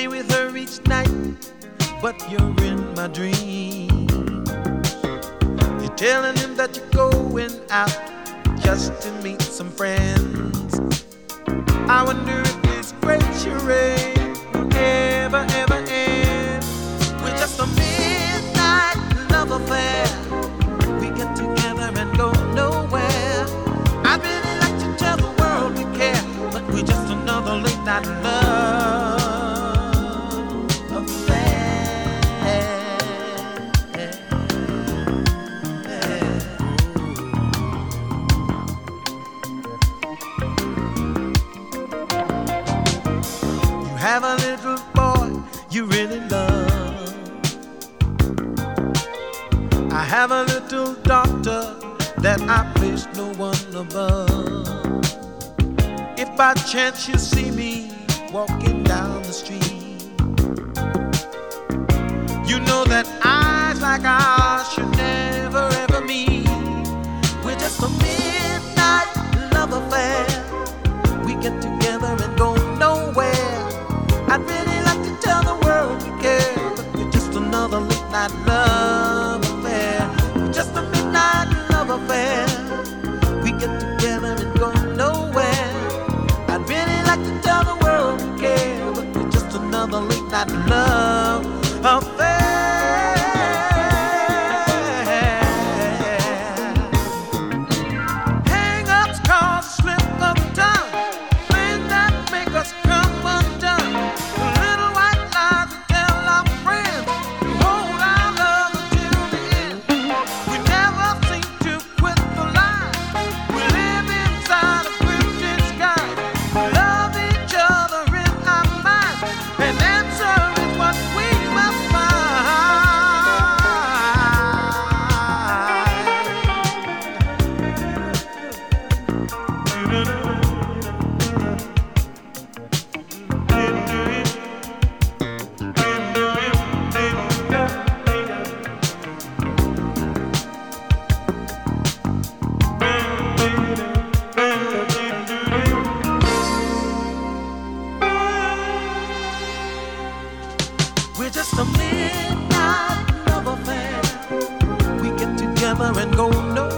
stay with her each night, but you're in my dreams. You're telling him that you're going out just to meet some friends. I wonder if this great charade will ever, ever end. We're just a midnight love affair. We get together and go nowhere. I'd really like to tell the world we care, but we're just another late night love affair. You have a little boy you really love. I have a little daughter that I place no one above. If by chance you see me walking down the street, you know that eyes like ours should never ever meet. We're just a midnight love affair. We get together and go nowhere. I'd really like to tell the world we care, but we're just another late night love affair. We're just a midnight love affair. We get together and go nowhere. I'd really like to tell the world we care, but we're just another late night love affair. Hang-ups cause slip of the tongue, things that make us come undone. The little white lies we tell our friends to hold our love until the end. We never seem to quit the line. We live inside a drifting sky. We love each other in our minds. An answer is what we must find. We're just a midnight love affair. We get together and go nowhere.